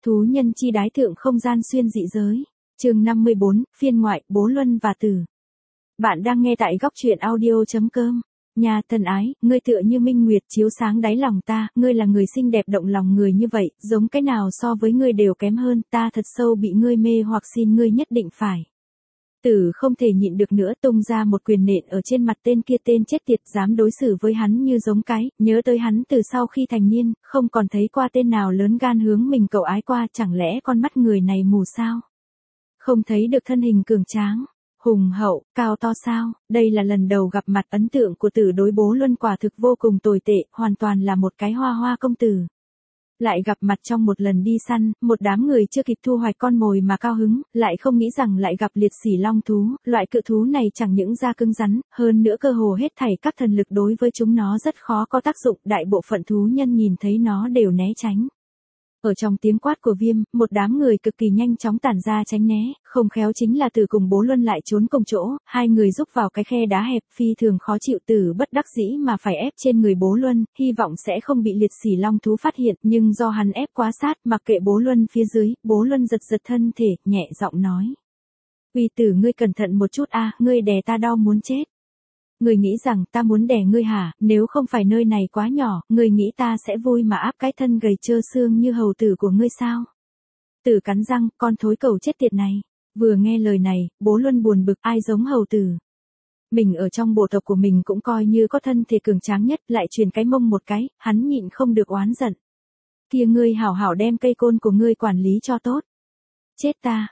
Thú nhân chi đái thượng không gian xuyên dị giới. Chương 54, phiên ngoại, Bố Luân và Tử. Bạn đang nghe tại góc truyện audio.com. Nhà thân ái, ngươi tựa như minh nguyệt chiếu sáng đáy lòng ta, ngươi là người xinh đẹp động lòng người như vậy, giống cái nào so với ngươi đều kém hơn, ta thật sâu bị ngươi mê hoặc xin ngươi nhất định phải. Tử không thể nhịn được nữa tung ra một quyền nện ở trên mặt tên kia, tên chết tiệt dám đối xử với hắn như giống cái, nhớ tới hắn từ sau khi thành niên, không còn thấy qua tên nào lớn gan hướng mình cầu ái qua, chẳng lẽ con mắt người này mù sao? Không thấy được thân hình cường tráng, hùng hậu, cao to sao? Đây là lần đầu gặp mặt, ấn tượng của Tử đối Bố Luân quả thực vô cùng tồi tệ, hoàn toàn là một cái hoa hoa công tử. Lại gặp mặt trong một lần đi săn, một đám người chưa kịp thu hoạch con mồi mà cao hứng, lại không nghĩ rằng lại gặp liệt sỉ long thú, loại cự thú này chẳng những da cứng rắn, hơn nữa cơ hồ hết thảy các thần lực đối với chúng nó rất khó có tác dụng, đại bộ phận thú nhân nhìn thấy nó đều né tránh. Ở trong tiếng quát của Viêm, một đám người cực kỳ nhanh chóng tản ra tránh né, không khéo chính là Tử cùng Bố Luân lại trốn cùng chỗ, hai người rúc vào cái khe đá hẹp, phi thường khó chịu. Tử bất đắc dĩ mà phải ép trên người Bố Luân, hy vọng sẽ không bị liệt sỉ long thú phát hiện, nhưng do hắn ép quá sát, mặc kệ Bố Luân phía dưới, Bố Luân giật giật thân thể, nhẹ giọng nói: "Uy Tử, ngươi cẩn thận một chút a, ngươi đè ta đau muốn chết." "Ngươi nghĩ rằng ta muốn đè ngươi hả? Nếu không phải nơi này quá nhỏ, ngươi nghĩ ta sẽ vui mà áp cái thân gầy trơ xương như hầu tử của ngươi sao?" Tử cắn răng, con thối cầu chết tiệt này. Vừa nghe lời này, Bố Luân buồn bực, ai giống hầu tử. Mình ở trong bộ tộc của mình cũng coi như có thân thể cường tráng nhất, lại truyền cái mông một cái, hắn nhịn không được oán giận. "Kia ngươi hảo hảo đem cây côn của ngươi quản lý cho tốt." "Chết ta,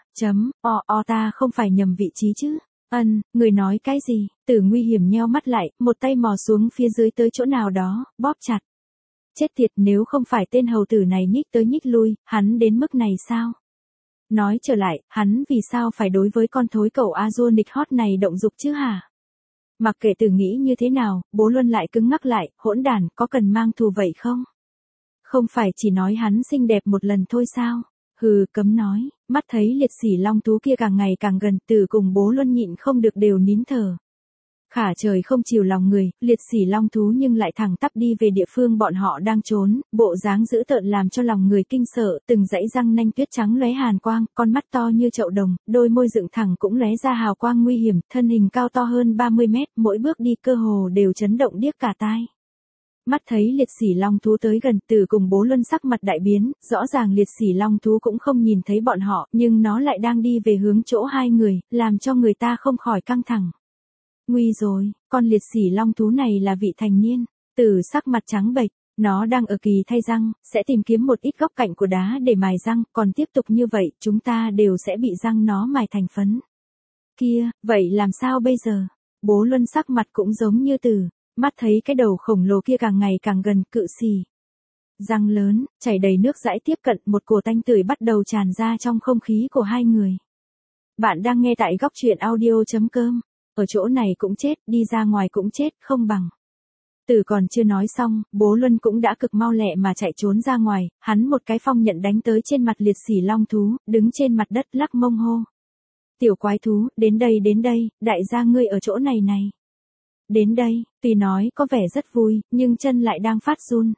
ta không phải nhầm vị trí chứ?" Người nói cái gì?" Tử nguy hiểm nheo mắt lại, một tay mò xuống phía dưới tới chỗ nào đó, bóp chặt. Chết tiệt, nếu không phải tên hầu tử này nhích tới nhích lui, hắn đến mức này sao? Nói trở lại, hắn vì sao phải đối với con thối cẩu Azure hot này động dục chứ hả? Mặc kệ Tử nghĩ như thế nào, Bố Luân lại cứng ngắc lại, hỗn đản, có cần mang thù vậy không? Không phải chỉ nói hắn xinh đẹp một lần thôi sao? Hừ, cấm nói. Mắt thấy liệt sỉ long thú kia càng ngày càng gần, Tử cùng Bố Luân nhịn không được đều nín thở. Khả trời không chiều lòng người, liệt sỉ long thú nhưng lại thẳng tắp đi về địa phương bọn họ đang trốn, bộ dáng dữ tợn làm cho lòng người kinh sợ, từng dãy răng nanh tuyết trắng lóe hàn quang, con mắt to như chậu đồng, đôi môi dựng thẳng cũng lóe ra hào quang nguy hiểm, thân hình cao to hơn 30 mét, mỗi bước đi cơ hồ đều chấn động điếc cả tai. Mắt thấy liệt sỉ long thú tới gần, Tử cùng Bố Luân sắc mặt đại biến, rõ ràng liệt sỉ long thú cũng không nhìn thấy bọn họ, nhưng nó lại đang đi về hướng chỗ hai người, làm cho người ta không khỏi căng thẳng. Nguy rồi, con liệt sỉ long thú này là vị thành niên. Tử sắc mặt trắng bệch, nó đang ở kỳ thay răng, sẽ tìm kiếm một ít góc cạnh của đá để mài răng, còn tiếp tục như vậy, chúng ta đều sẽ bị răng nó mài thành phấn. Kia, vậy làm sao bây giờ? Bố Luân sắc mặt cũng giống như Tử, mắt thấy cái đầu khổng lồ kia càng ngày càng gần, cự xỉ. Răng lớn, chảy đầy nước dãi tiếp cận, một cổ tanh tưởi bắt đầu tràn ra trong không khí của hai người. Bạn đang nghe tại góc truyện audio.com. Ở chỗ này cũng chết, đi ra ngoài cũng chết, không bằng. Tử còn chưa nói xong, Bố Luân cũng đã cực mau lẹ mà chạy trốn ra ngoài, hắn một cái phong nhận đánh tới trên mặt liệt sỉ long thú, đứng trên mặt đất lắc mông hô: "Tiểu quái thú, đến đây, đại gia ngươi ở chỗ này này." Đến đây, tuy nói có vẻ rất vui, nhưng chân lại đang phát run.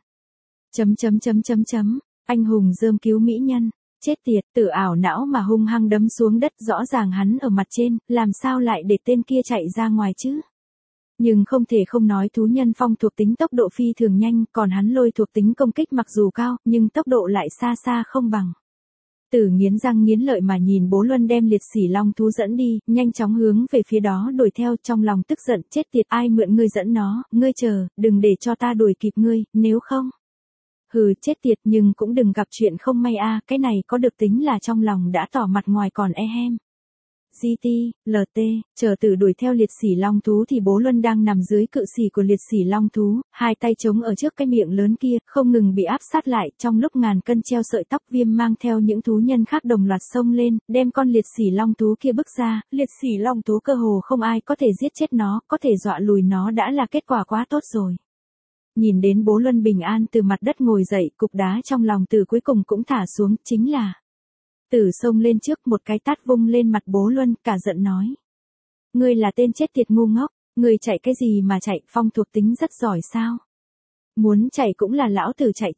Anh hùng rơm cứu mỹ nhân. Chết tiệt, Tử ảo não mà hung hăng đấm xuống đất, rõ ràng hắn ở mặt trên, làm sao lại để tên kia chạy ra ngoài chứ? Nhưng không thể không nói thú nhân phong thuộc tính tốc độ phi thường nhanh, còn hắn lôi thuộc tính công kích mặc dù cao, nhưng tốc độ lại xa xa không bằng. Tử nghiến răng nghiến lợi mà nhìn Bố Luân đem liệt sỉ long thú dẫn đi, nhanh chóng hướng về phía đó đuổi theo, trong lòng tức giận, chết tiệt, ai mượn ngươi dẫn nó, ngươi chờ, đừng để cho ta đuổi kịp ngươi, nếu không. Hừ, chết tiệt, nhưng cũng đừng gặp chuyện không may a, cái này có được tính là trong lòng đã tỏ mặt ngoài còn hem. GT, LT, chờ Tử đuổi theo liệt sỉ long thú thì Bố Luân đang nằm dưới cự sỉ của liệt sỉ long thú, hai tay chống ở trước cái miệng lớn kia, không ngừng bị áp sát lại, trong lúc ngàn cân treo sợi tóc. Viêm mang theo những thú nhân khác đồng loạt xông lên, đem con liệt sỉ long thú kia bức ra, liệt sỉ long thú cơ hồ không ai có thể giết chết nó, có thể dọa lùi nó đã là kết quả quá tốt rồi. Nhìn đến Bố Luân bình an từ mặt đất ngồi dậy, cục đá trong lòng Tử cuối cùng cũng thả xuống, chính là Tử xông lên trước, một cái tát vung lên mặt Bố Luân, cả giận nói: "Ngươi là tên chết tiệt ngu ngốc, ngươi chạy cái gì mà chạy, phong thuộc tính rất giỏi sao? Muốn chạy cũng là lão tử chạy trước."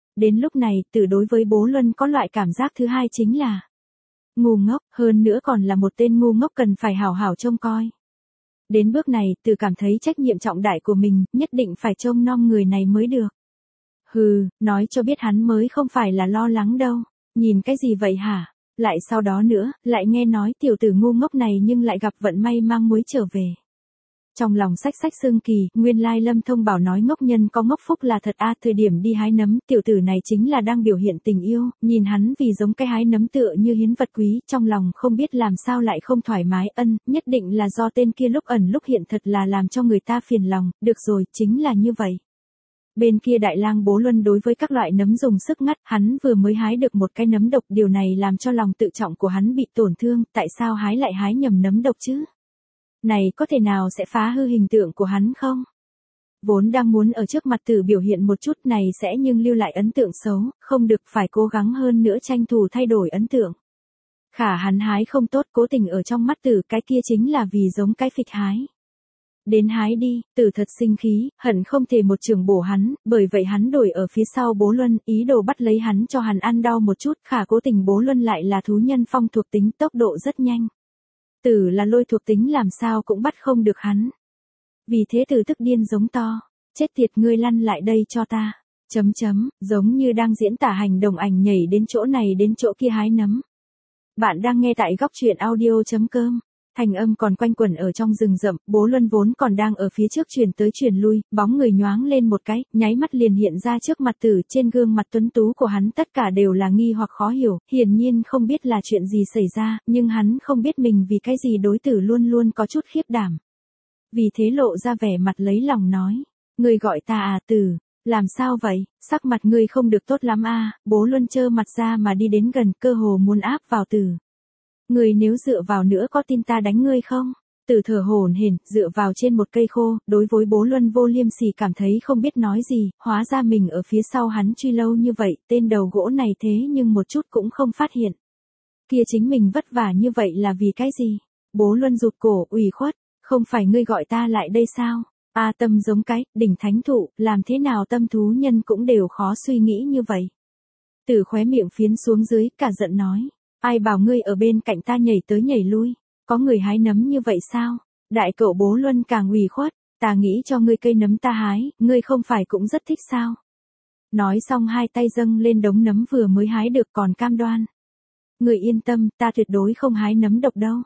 Đến lúc này, Tử đối với Bố Luân có loại cảm giác thứ hai chính là ngu ngốc, hơn nữa còn là một tên ngu ngốc cần phải hảo hảo trông coi. Đến bước này, Tử cảm thấy trách nhiệm trọng đại của mình, nhất định phải trông nom người này mới được. Hừ, nói cho biết hắn mới không phải là lo lắng đâu. Nhìn cái gì vậy hả? Lại sau đó nữa, lại nghe nói tiểu tử ngu ngốc này nhưng lại gặp vận may mang muối trở về. Trong lòng xách xách xương kỳ, nguyên lai Lâm Thông bảo nói ngốc nhân có ngốc phúc là thật thời điểm đi hái nấm, tiểu tử này chính là đang biểu hiện tình yêu, nhìn hắn vì giống cái hái nấm tựa như hiến vật quý, trong lòng không biết làm sao lại không thoải mái, nhất định là do tên kia lúc ẩn lúc hiện thật là làm cho người ta phiền lòng, được rồi, chính là như vậy. Bên kia Đại Lang Bố Luân đối với các loại nấm dùng sức ngắt, hắn vừa mới hái được một cái nấm độc, điều này làm cho lòng tự trọng của hắn bị tổn thương, tại sao hái lại hái nhầm nấm độc chứ? Này có thể nào sẽ phá hư hình tượng của hắn không? Vốn đang muốn ở trước mặt Tử biểu hiện một chút này sẽ nhưng lưu lại ấn tượng xấu, không được, phải cố gắng hơn nữa tranh thủ thay đổi ấn tượng. Khả hắn hái không tốt, cố tình ở trong mắt Tử cái kia chính là vì giống cái phịch hái. Đến hái đi, Tử thật sinh khí, hận không thể một trường bổ hắn, bởi vậy hắn đổi ở phía sau Bố Luân, ý đồ bắt lấy hắn cho hắn ăn đau một chút, khả cố tình Bố Luân lại là thú nhân phong thuộc tính, tốc độ rất nhanh. Tử là lôi thuộc tính làm sao cũng bắt không được hắn. Vì thế Tử tức điên giống to, chết tiệt, ngươi lăn lại đây cho ta. Giống như đang diễn tả hành động ảnh nhảy đến chỗ này đến chỗ kia hái nấm. Bạn đang nghe tại góc truyện audio.com. Thành âm còn quanh quẩn ở trong rừng rậm, Bố Luân vốn còn đang ở phía trước chuyển tới chuyển lui, bóng người nhoáng lên một cái, nháy mắt liền hiện ra trước mặt Tử, trên gương mặt tuấn tú của hắn tất cả đều là nghi hoặc khó hiểu, hiển nhiên không biết là chuyện gì xảy ra, nhưng hắn không biết mình vì cái gì đối Tử luôn luôn có chút khiếp đảm. Vì thế lộ ra vẻ mặt lấy lòng nói, ngươi gọi ta à Tử, làm sao vậy, sắc mặt ngươi không được tốt lắm à, Bố Luân trơ mặt ra mà đi đến gần, cơ hồ muốn áp vào Tử. Ngươi nếu dựa vào nữa có tin ta đánh ngươi không? Tử thở hổn hển, dựa vào trên một cây khô, đối với Bố Luân vô liêm sỉ cảm thấy không biết nói gì, hóa ra mình ở phía sau hắn truy lâu như vậy, tên đầu gỗ này thế nhưng một chút cũng không phát hiện. Kia chính mình vất vả như vậy là vì cái gì? Bố Luân rụt cổ, ủy khuất, không phải ngươi gọi ta lại đây sao? Tâm giống cái, đỉnh thánh thụ, làm thế nào tâm thú nhân cũng đều khó suy nghĩ như vậy. Tử khóe miệng phiến xuống dưới, cả giận nói. Ai bảo ngươi ở bên cạnh ta nhảy tới nhảy lui, có người hái nấm như vậy sao? Đại cậu Bố Luân càng ủy khuất, ta nghĩ cho ngươi cây nấm ta hái, ngươi không phải cũng rất thích sao? Nói xong hai tay dâng lên đống nấm vừa mới hái được còn cam đoan. Ngươi yên tâm, ta tuyệt đối không hái nấm độc đâu.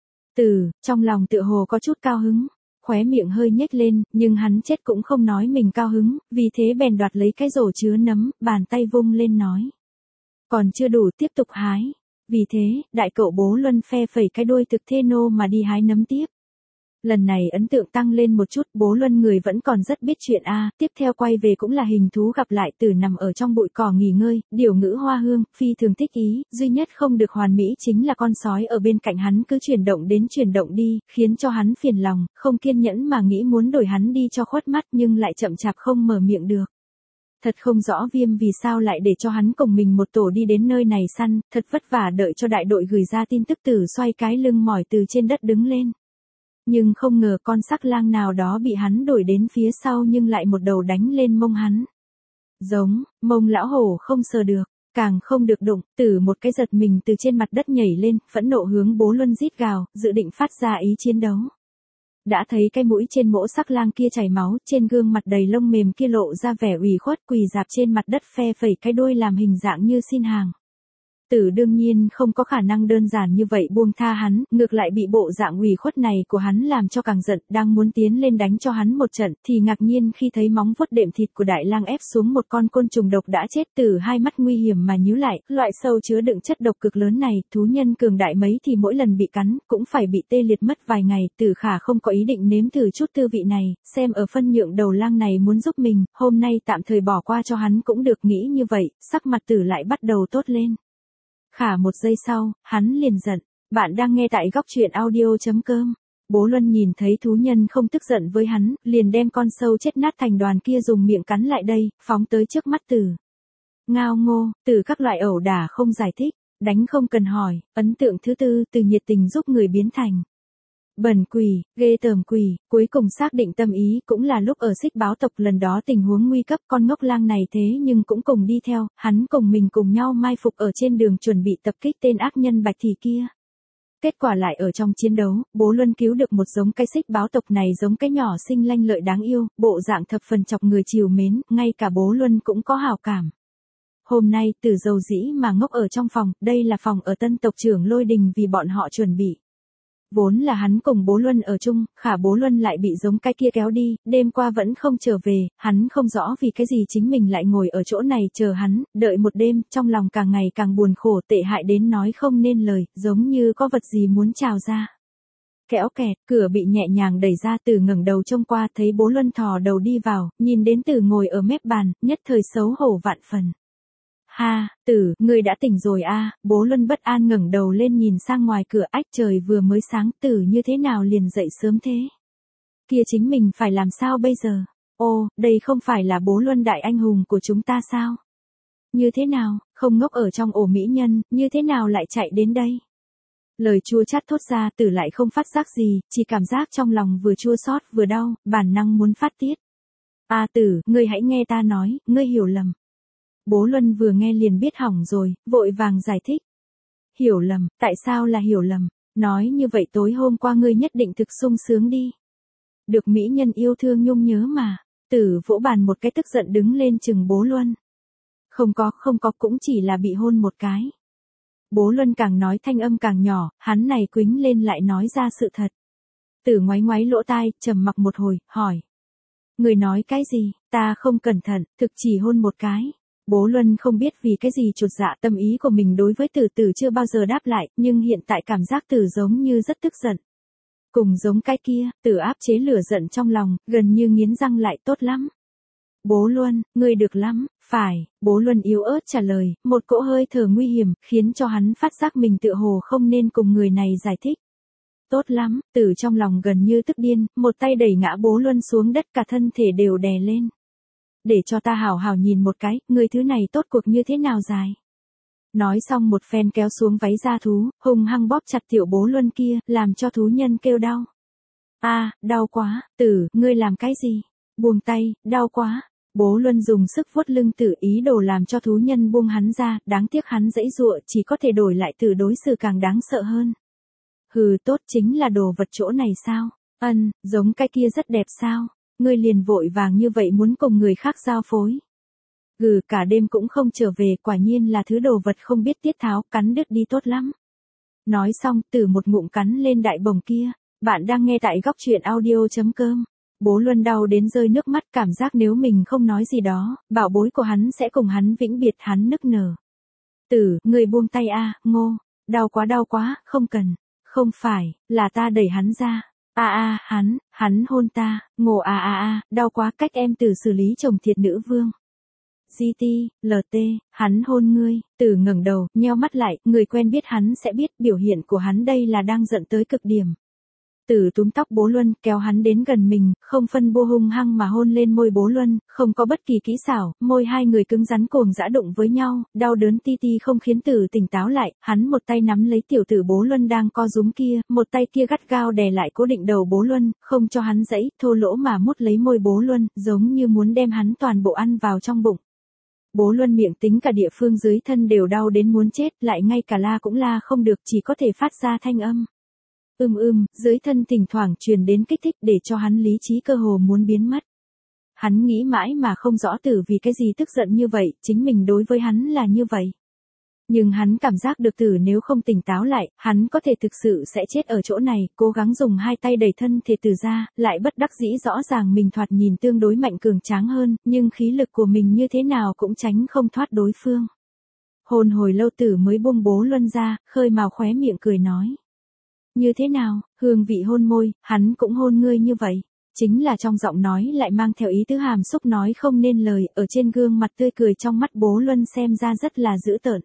Tử, trong lòng tựa hồ có chút cao hứng, khóe miệng hơi nhếch lên, nhưng hắn chết cũng không nói mình cao hứng, vì thế bèn đoạt lấy cái rổ chứa nấm, bàn tay vung lên nói. Còn chưa đủ, tiếp tục hái. Vì thế, đại cậu Bố Luân phe phẩy cái đuôi thực thê nô mà đi hái nấm tiếp. Lần này ấn tượng tăng lên một chút, Bố Luân người vẫn còn rất biết chuyện tiếp theo quay về cũng là hình thú gặp lại Tử nằm ở trong bụi cỏ nghỉ ngơi, điều ngữ hoa hương, phi thường thích ý, duy nhất không được hoàn mỹ chính là con sói ở bên cạnh hắn cứ chuyển động đến chuyển động đi, khiến cho hắn phiền lòng, không kiên nhẫn mà nghĩ muốn đổi hắn đi cho khuất mắt nhưng lại chậm chạp không mở miệng được. Thật không rõ Viêm vì sao lại để cho hắn cùng mình một tổ đi đến nơi này săn, thật vất vả đợi cho đại đội gửi ra tin tức Tử xoay cái lưng mỏi từ trên đất đứng lên. Nhưng không ngờ con sắc lang nào đó bị hắn đuổi đến phía sau nhưng lại một đầu đánh lên mông hắn. Giống, mông lão hổ không sờ được, càng không được đụng, Tử một cái giật mình từ trên mặt đất nhảy lên, phẫn nộ hướng Bố Luân rít gào, dự định phát ra ý chiến đấu. Đã thấy cái mũi trên mỗ sắc lang kia chảy máu, trên gương mặt đầy lông mềm kia lộ ra vẻ ủy khuất, quỳ rạp trên mặt đất phe phẩy cái đuôi làm hình dạng như xin hàng. Tử đương nhiên không có khả năng đơn giản như vậy buông tha hắn, ngược lại bị bộ dạng ủy khuất này của hắn làm cho càng giận, đang muốn tiến lên đánh cho hắn một trận, thì ngạc nhiên khi thấy móng vuốt đệm thịt của đại lang ép xuống một con côn trùng độc đã chết. Tử hai mắt nguy hiểm mà nhíu lại, loại sâu chứa đựng chất độc cực lớn này, thú nhân cường đại mấy thì mỗi lần bị cắn, cũng phải bị tê liệt mất vài ngày. Tử khả không có ý định nếm thử chút tư vị này, xem ở phân nhượng đầu lang này muốn giúp mình, hôm nay tạm thời bỏ qua cho hắn cũng được, nghĩ như vậy, sắc mặt Tử lại bắt đầu tốt lên. Khả một giây sau, hắn liền giận. Bạn đang nghe tại góc truyện audio.com. Bố Luân nhìn thấy thú nhân không tức giận với hắn, liền đem con sâu chết nát thành đoàn kia dùng miệng cắn lại đây, phóng tới trước mắt Tử. Ngao ngô, Tử các loại ẩu đả không giải thích, đánh không cần hỏi, ấn tượng thứ tư, từ nhiệt tình giúp người biến thành Bẩn quỷ, ghê tởm quỷ, cuối cùng xác định tâm ý cũng là lúc ở Xích Báo tộc lần đó tình huống nguy cấp con ngốc lang này thế nhưng cũng cùng đi theo, hắn cùng mình cùng nhau mai phục ở trên đường chuẩn bị tập kích tên ác nhân Bạch Thị kia. Kết quả lại ở trong chiến đấu, Bố Luân cứu được một giống cái Xích Báo tộc này giống cái nhỏ xinh lanh lợi đáng yêu, bộ dạng thập phần chọc người trìu mến, ngay cả Bố Luân cũng có hảo cảm. Hôm nay Tử dầu dĩ mà ngốc ở trong phòng, đây là phòng ở Tân tộc trưởng Lôi Đình vì bọn họ chuẩn bị. Vốn là hắn cùng Bố Luân ở chung, khả Bố Luân lại bị giống cái kia kéo đi, đêm qua vẫn không trở về, hắn không rõ vì cái gì chính mình lại ngồi ở chỗ này chờ hắn, đợi một đêm, trong lòng càng ngày càng buồn khổ tệ hại đến nói không nên lời, giống như có vật gì muốn trào ra. Kéo kẹt, cửa bị nhẹ nhàng đẩy ra, Tử ngẩng đầu trông qua thấy Bố Luân thò đầu đi vào, nhìn đến Tử ngồi ở mép bàn, nhất thời xấu hổ vạn phần. Ha, Tử, ngươi đã tỉnh rồi a? Bố Luân bất an ngẩng đầu lên nhìn sang ngoài cửa, ách trời vừa mới sáng, Tử như thế nào liền dậy sớm thế? Kia chính mình phải làm sao bây giờ? Ô, đây không phải là Bố Luân đại anh hùng của chúng ta sao? Như thế nào, không ngốc ở trong ổ mỹ nhân, như thế nào lại chạy đến đây? Lời chua chát thốt ra, Tử lại không phát giác gì, chỉ cảm giác trong lòng vừa chua xót vừa đau, bản năng muốn phát tiết. A Tử, ngươi hãy nghe ta nói, ngươi hiểu lầm. Bố Luân vừa nghe liền biết hỏng rồi, vội vàng giải thích. Hiểu lầm, tại sao là hiểu lầm? Nói như vậy tối hôm qua ngươi nhất định thực sung sướng đi. Được mỹ nhân yêu thương nhung nhớ mà. Tử vỗ bàn một cái tức giận đứng lên chừng Bố Luân. Không có cũng chỉ là bị hôn một cái. Bố Luân càng nói thanh âm càng nhỏ, hắn này quĩnh lên lại nói ra sự thật. Tử ngoáy ngoáy lỗ tai, trầm mặc một hồi, hỏi. Người nói cái gì, ta không cẩn thận, thực chỉ hôn một cái. Bố Luân không biết vì cái gì chột dạ, tâm ý của mình đối với Tử chưa bao giờ đáp lại, nhưng hiện tại cảm giác Tử giống như rất tức giận. Cùng giống cái kia, Tử áp chế lửa giận trong lòng, gần như nghiến răng lại, tốt lắm. Bố Luân, ngươi được lắm, phải, Bố Luân yếu ớt trả lời, một cỗ hơi thở nguy hiểm, khiến cho hắn phát giác mình tựa hồ không nên cùng người này giải thích. Tốt lắm, Tử trong lòng gần như tức điên, một tay đẩy ngã Bố Luân xuống đất, cả thân thể đều đè lên. Để cho ta hảo hảo nhìn một cái, người thứ này tốt cuộc như thế nào dài. Nói xong một phen kéo xuống váy da thú, hung hăng bóp chặt tiểu Bố Luân kia, làm cho thú nhân kêu đau. A, đau quá, Tử, ngươi làm cái gì? Buông tay, đau quá. Bố Luân dùng sức vuốt lưng Tử ý đồ làm cho thú nhân buông hắn ra, đáng tiếc hắn giãy giụa chỉ có thể đổi lại Tử đối xử càng đáng sợ hơn. Hừ, tốt chính là đồ vật chỗ này sao? Giống cái kia rất đẹp sao? Ngươi liền vội vàng như vậy muốn cùng người khác giao phối. Cả đêm cũng không trở về, quả nhiên là thứ đồ vật không biết tiết tháo, cắn đứt đi tốt lắm. Nói xong, Tử một ngụm cắn lên đại bồng kia. Bạn đang nghe tại góc truyện audio.com. Bố Luân đau đến rơi nước mắt, cảm giác nếu mình không nói gì đó, bảo bối của hắn sẽ cùng hắn vĩnh biệt, hắn nức nở. Tử, người buông tay a, Ngô. Đau quá, không cần. Không phải, là ta đẩy hắn ra. Hắn hôn ta, Ngô đau quá, cách em Tử xử lý chồng thiệt nữ vương. LT, hắn hôn ngươi, Tử ngẩng đầu, nheo mắt lại, người quen biết hắn sẽ biết biểu hiện của hắn đây là đang giận tới cực điểm. Tử túm tóc Bố Luân, kéo hắn đến gần mình, không phân bô hung hăng mà hôn lên môi Bố Luân, không có bất kỳ kỹ xảo, môi hai người cứng rắn cuồng dã đụng với nhau, đau đớn ti ti không khiến Tử tỉnh táo lại, hắn một tay nắm lấy tiểu tử Bố Luân đang co rúm kia, một tay kia gắt gao đè lại cố định đầu Bố Luân, không cho hắn dãy, thô lỗ mà mút lấy môi Bố Luân, giống như muốn đem hắn toàn bộ ăn vào trong bụng. Bố Luân miệng tính cả địa phương dưới thân đều đau đến muốn chết, lại ngay cả la cũng la không được, chỉ có thể phát ra thanh âm. Dưới thân thỉnh thoảng truyền đến kích thích để cho hắn lý trí cơ hồ muốn biến mất. Hắn nghĩ mãi mà không rõ Tử vì cái gì tức giận như vậy, chính mình đối với hắn là như vậy. Nhưng hắn cảm giác được Tử nếu không tỉnh táo lại, hắn có thể thực sự sẽ chết ở chỗ này, cố gắng dùng hai tay đẩy thân thể Tử ra, lại bất đắc dĩ rõ ràng mình thoạt nhìn tương đối mạnh cường tráng hơn, nhưng khí lực của mình như thế nào cũng tránh không thoát đối phương. Hôn hồi lâu Tử mới buông Bố Luân ra, khơi mào khóe miệng cười nói. Như thế nào, hương vị hôn môi, hắn cũng hôn ngươi như vậy. Chính là trong giọng nói lại mang theo ý tứ hàm xúc nói không nên lời, ở trên gương mặt tươi cười trong mắt Bố Luân xem ra rất là dữ tợn.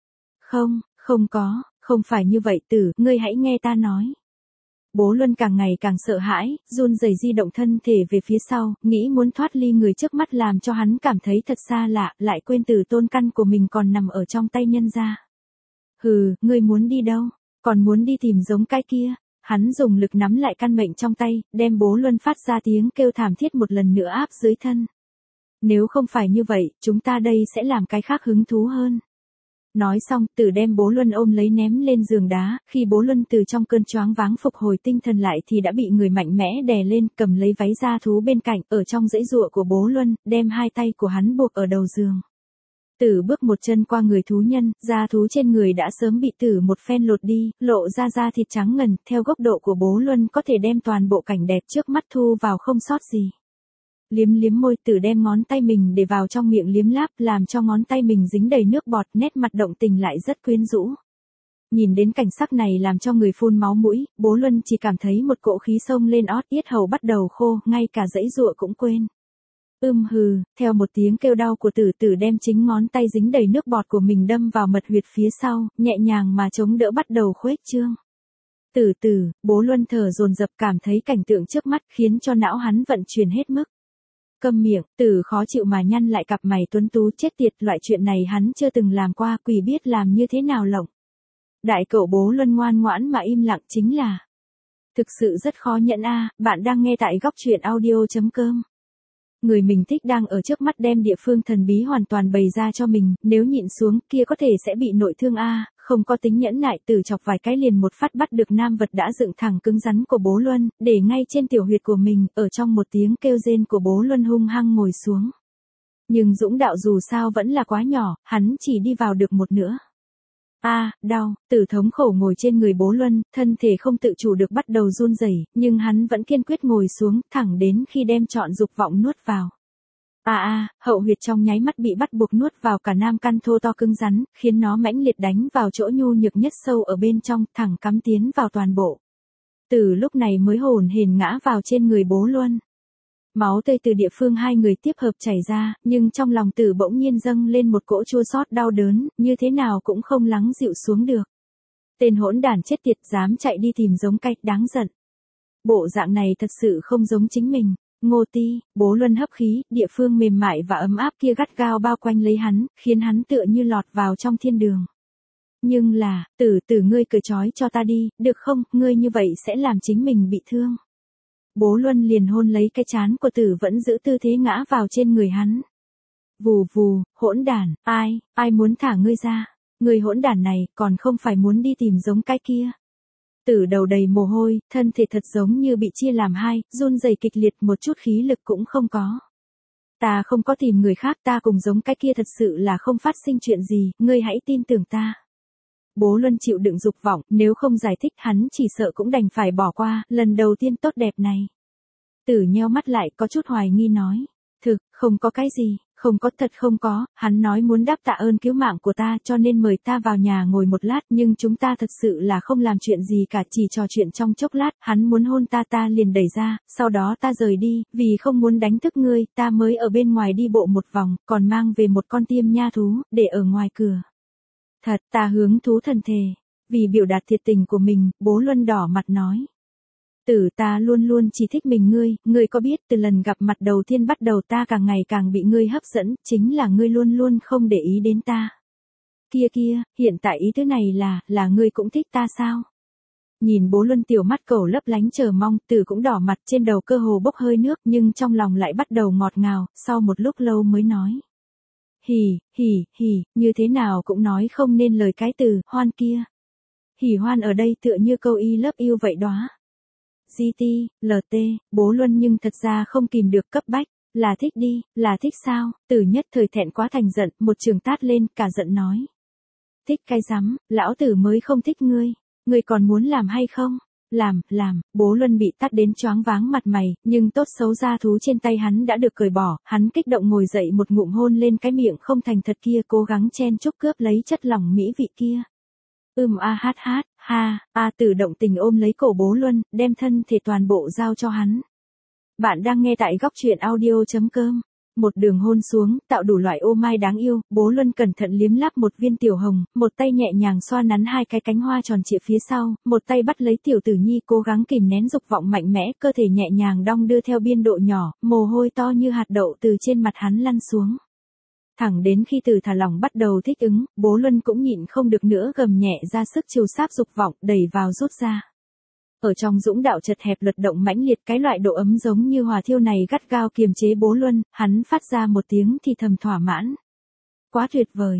Không phải như vậy Tử, ngươi hãy nghe ta nói. Bố Luân càng ngày càng sợ hãi, run rẩy di động thân thể về phía sau, nghĩ muốn thoát ly người trước mắt làm cho hắn cảm thấy thật xa lạ, lại quên Tử tôn căn của mình còn nằm ở trong tay nhân gia. Ngươi muốn đi đâu? Còn muốn đi tìm giống cái kia. hắn dùng lực nắm lại căn mệnh trong tay, đem Bố Luân phát ra tiếng kêu thảm thiết một lần nữa áp dưới thân. Nếu không phải như vậy, chúng ta đây sẽ làm cái khác hứng thú hơn. Nói xong, Tử đem Bố Luân ôm lấy ném lên giường đá, khi Bố Luân từ trong cơn choáng váng phục hồi tinh thần lại thì đã bị người mạnh mẽ đè lên, cầm lấy váy da thú bên cạnh, ở trong dãy giụa của Bố Luân, đem hai tay của hắn buộc ở đầu giường. Tử bước một chân qua người thú nhân, da thú trên người đã sớm bị Tử một phen lột đi, lộ ra da thịt trắng ngần, theo góc độ của Bố Luân có thể đem toàn bộ cảnh đẹp trước mắt thu vào không sót gì. Liếm liếm môi, Tử đem ngón tay mình để vào trong miệng liếm láp, làm cho ngón tay mình dính đầy nước bọt, nét mặt động tình lại rất quyến rũ. Nhìn đến cảnh sắc này làm cho người phun máu mũi, Bố Luân chỉ cảm thấy một cỗ khí xông lên ót, yết hầu bắt đầu khô, ngay cả giãy giụa cũng quên. Hừ, theo một tiếng kêu đau của Tử, Tử đem chính ngón tay dính đầy nước bọt của mình đâm vào mật huyệt phía sau, nhẹ nhàng mà chống đỡ bắt đầu khuếch trương. Tử, Bố Luân thở dồn dập, cảm thấy cảnh tượng trước mắt khiến cho não hắn vận chuyển hết mức. Câm miệng, Tử khó chịu mà nhăn lại cặp mày tuấn tú, chết tiệt, loại chuyện này hắn chưa từng làm qua, quỷ biết làm như thế nào lộng. Đại cậu Bố Luân ngoan ngoãn mà im lặng chính là. Thực sự rất khó nhẫn a. Bạn đang nghe tại góc truyện audio.com. Người mình thích đang ở trước mắt đem địa phương thần bí hoàn toàn bày ra cho mình, nếu nhịn xuống kia có thể sẽ bị nội thương a. Không có tính nhẫn nại, Tử chọc vài cái liền một phát bắt được nam vật đã dựng thẳng cứng rắn của Bố Luân, để ngay trên tiểu huyệt của mình, ở trong một tiếng kêu rên của Bố Luân hung hăng ngồi xuống. Nhưng dũng đạo dù sao vẫn là quá nhỏ, hắn chỉ đi vào được một nửa. Đau, Tử thống khổ ngồi trên người Bố Luân, thân thể không tự chủ được bắt đầu run rẩy, nhưng hắn vẫn kiên quyết ngồi xuống, thẳng đến khi đem trọn dục vọng nuốt vào. Hậu huyệt trong nháy mắt bị bắt buộc nuốt vào cả nam căn thô to cứng rắn, khiến nó mãnh liệt đánh vào chỗ nhu nhược nhất sâu ở bên trong, thẳng cắm tiến vào toàn bộ. Tử lúc này mới hồn hển ngã vào trên người Bố Luân. Máu tươi từ địa phương hai người tiếp hợp chảy ra, nhưng trong lòng Tử bỗng nhiên dâng lên một cỗ chua xót đau đớn, như thế nào cũng không lắng dịu xuống được. Tên hỗn đản chết tiệt dám chạy đi tìm giống cay, đáng giận. Bộ dạng này thật sự không giống chính mình. Ngô Ti, Bố Luân hấp khí, địa phương mềm mại và ấm áp kia gắt gao bao quanh lấy hắn, khiến hắn tựa như lọt vào trong thiên đường. Nhưng là, Tử ngươi cởi trói cho ta đi, được không, ngươi như vậy sẽ làm chính mình bị thương. Bố Luân liền hôn lấy cái trán của Tử vẫn giữ tư thế ngã vào trên người hắn. Vù vù, hỗn đản, ai muốn thả ngươi ra, người hỗn đản này còn không phải muốn đi tìm giống cái kia. Tử đầu đầy mồ hôi, thân thể thật giống như bị chia làm hai, run rẩy kịch liệt, một chút khí lực cũng không có. Ta không có tìm người khác, ta cùng giống cái kia thật sự là không phát sinh chuyện gì, ngươi hãy tin tưởng ta. Bố Luân chịu đựng dục vọng, nếu không giải thích hắn chỉ sợ cũng đành phải bỏ qua, lần đầu tiên tốt đẹp này. Tử nheo mắt lại, có chút hoài nghi nói. Không có cái gì, không có, thật không có, hắn nói muốn đáp tạ ơn cứu mạng của ta cho nên mời ta vào nhà ngồi một lát, nhưng chúng ta thật sự là không làm chuyện gì cả, chỉ trò chuyện trong chốc lát, hắn muốn hôn ta liền đẩy ra, sau đó ta rời đi, vì không muốn đánh thức ngươi, ta mới ở bên ngoài đi bộ một vòng, còn mang về một con tiêm nha thú, để ở ngoài cửa. Thật, ta hướng thú thần thề. Vì biểu đạt thiệt tình của mình, Bố Luân đỏ mặt nói. Tử, ta luôn luôn chỉ thích mình ngươi có biết từ lần gặp mặt đầu tiên bắt đầu ta càng ngày càng bị ngươi hấp dẫn, chính là ngươi luôn luôn không để ý đến ta. Kia, hiện tại ý thứ này là ngươi cũng thích ta sao? Nhìn Bố Luân tiểu mắt cầu lấp lánh chờ mong, Tử cũng đỏ mặt, trên đầu cơ hồ bốc hơi nước, nhưng trong lòng lại bắt đầu ngọt ngào, sau một lúc lâu mới nói. Hỉ, như thế nào cũng nói không nên lời cái từ hoan kia. Hỉ hoan ở đây tựa như câu y love you vậy đó. GT, LT, Bố Luân nhưng thật ra không kìm được cấp bách, là thích đi, là thích sao? Tử nhất thời thẹn quá thành giận, một trường tát lên, cả giận nói. Thích cái rắm, lão tử mới không thích ngươi còn muốn làm hay không? Làm, Bố Luân bị tát đến choáng váng mặt mày, nhưng tốt xấu da thú trên tay hắn đã được cởi bỏ, hắn kích động ngồi dậy một ngụm hôn lên cái miệng không thành thật kia, cố gắng chen chúc cướp lấy chất lỏng mỹ vị kia. Tử động tình ôm lấy cổ Bố Luân, đem thân thể toàn bộ giao cho hắn. Bạn đang nghe tại góc truyện audio.com. Một đường hôn xuống, tạo đủ loại ô mai đáng yêu, Bố Luân cẩn thận liếm láp một viên tiểu hồng, một tay nhẹ nhàng xoa nắn hai cái cánh hoa tròn trịa phía sau, một tay bắt lấy tiểu tử nhi cố gắng kìm nén dục vọng mạnh mẽ, cơ thể nhẹ nhàng đong đưa theo biên độ nhỏ, mồ hôi to như hạt đậu từ trên mặt hắn lăn xuống. Thẳng đến khi Tử thả lỏng bắt đầu thích ứng, Bố Luân cũng nhịn không được nữa gầm nhẹ ra sức chiều sáp dục vọng, đẩy vào rút ra. Ở trong dũng đạo chật hẹp luật động mãnh liệt, cái loại độ ấm giống như hỏa thiêu này gắt gao kiềm chế Bố Luân, hắn phát ra một tiếng thì thầm thỏa mãn. Quá tuyệt vời,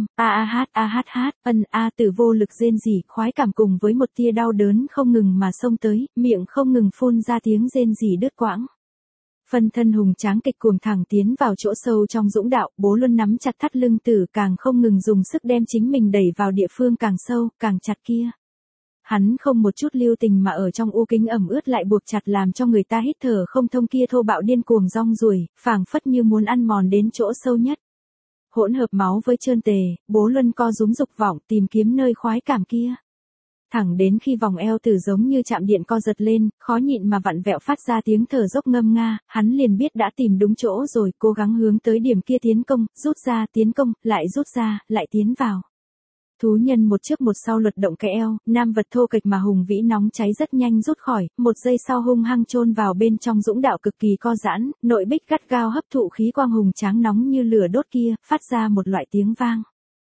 Tử vô lực rên rỉ, khoái cảm cùng với một tia đau đớn không ngừng mà xông tới, miệng không ngừng phun ra tiếng rên rỉ đứt quãng. Phân thân hùng tráng kịch cuồng thẳng tiến vào chỗ sâu trong dũng đạo, Bố Luân nắm chặt thắt lưng Tử, càng không ngừng dùng sức đem chính mình đẩy vào địa phương càng sâu, càng chặt kia. Hắn không một chút lưu tình mà ở trong u kính ẩm ướt lại buộc chặt làm cho người ta hít thở không thông kia thô bạo điên cuồng rong ruổi, phảng phất như muốn ăn mòn đến chỗ sâu nhất. Hỗn hợp máu với trơn tề, Bố Luân co rúm dục vọng tìm kiếm nơi khoái cảm kia. Thẳng đến khi vòng eo Tử giống như chạm điện co giật lên, khó nhịn mà vặn vẹo phát ra tiếng thở dốc ngâm nga, hắn liền biết đã tìm đúng chỗ rồi, cố gắng hướng tới điểm kia tiến công, rút ra, tiến công, lại rút ra, lại tiến vào. Thú nhân một trước một sau luật động cái eo, nam vật thô kịch mà hùng vĩ nóng cháy rất nhanh rút khỏi, một giây sau hung hăng chôn vào bên trong dũng đạo cực kỳ co giãn, nội bích gắt gao hấp thụ khí quang hùng tráng nóng như lửa đốt kia, phát ra một loại tiếng vang.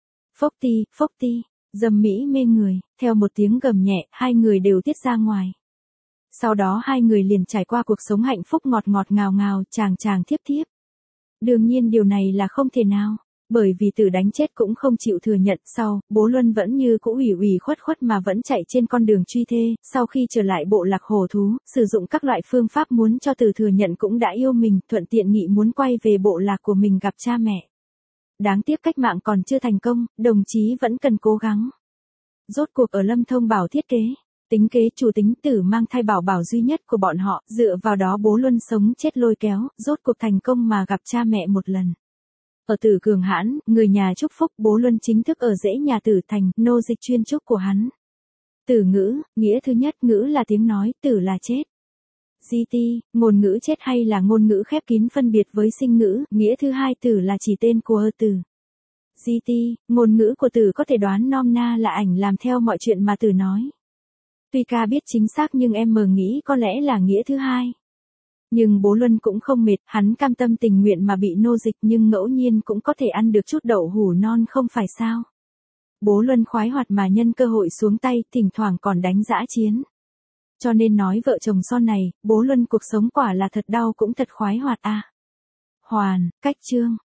Phốc ti, dâm mỹ mê người, theo một tiếng gầm nhẹ, hai người đều tiết ra ngoài. Sau đó hai người liền trải qua cuộc sống hạnh phúc ngọt ngọt ngào ngào, chàng chàng thiếp thiếp. Đương nhiên điều này là không thể nào. Bởi vì Tử đánh chết cũng không chịu thừa nhận, sau, Bố Luân vẫn như cũ ủy khuất mà vẫn chạy trên con đường truy thê, sau khi trở lại bộ lạc hổ thú, sử dụng các loại phương pháp muốn cho Tử thừa nhận cũng đã yêu mình, thuận tiện nghị muốn quay về bộ lạc của mình gặp cha mẹ. Đáng tiếc cách mạng còn chưa thành công, đồng chí vẫn cần cố gắng. Rốt cuộc ở Lâm Thông Bảo thiết kế, tính kế chủ tính Tử mang thai bảo bảo duy nhất của bọn họ, dựa vào đó Bố Luân sống chết lôi kéo, rốt cuộc thành công mà gặp cha mẹ một lần. Ở Tử cường hãn, người nhà chúc phúc, Bố Luân chính thức ở rễ nhà Tử thành nô dịch chuyên trúc của hắn. Tử ngữ, nghĩa thứ nhất ngữ là tiếng nói, Tử là chết. GT, ngôn ngữ chết hay là ngôn ngữ khép kín phân biệt với sinh ngữ, nghĩa thứ hai Tử là chỉ tên của Tử. GT, ngôn ngữ của Tử có thể đoán nom na là ảnh làm theo mọi chuyện mà Tử nói. Tuy ca biết chính xác nhưng em nghĩ có lẽ là nghĩa thứ hai. Nhưng Bố Luân cũng không mệt, hắn cam tâm tình nguyện mà bị nô dịch nhưng ngẫu nhiên cũng có thể ăn được chút đậu hủ non không phải sao. Bố Luân khoái hoạt mà nhân cơ hội xuống tay, thỉnh thoảng còn đánh dã chiến. Cho nên nói vợ chồng son này, Bố Luân cuộc sống quả là thật đau cũng thật khoái hoạt à. Hoàn, cách chương.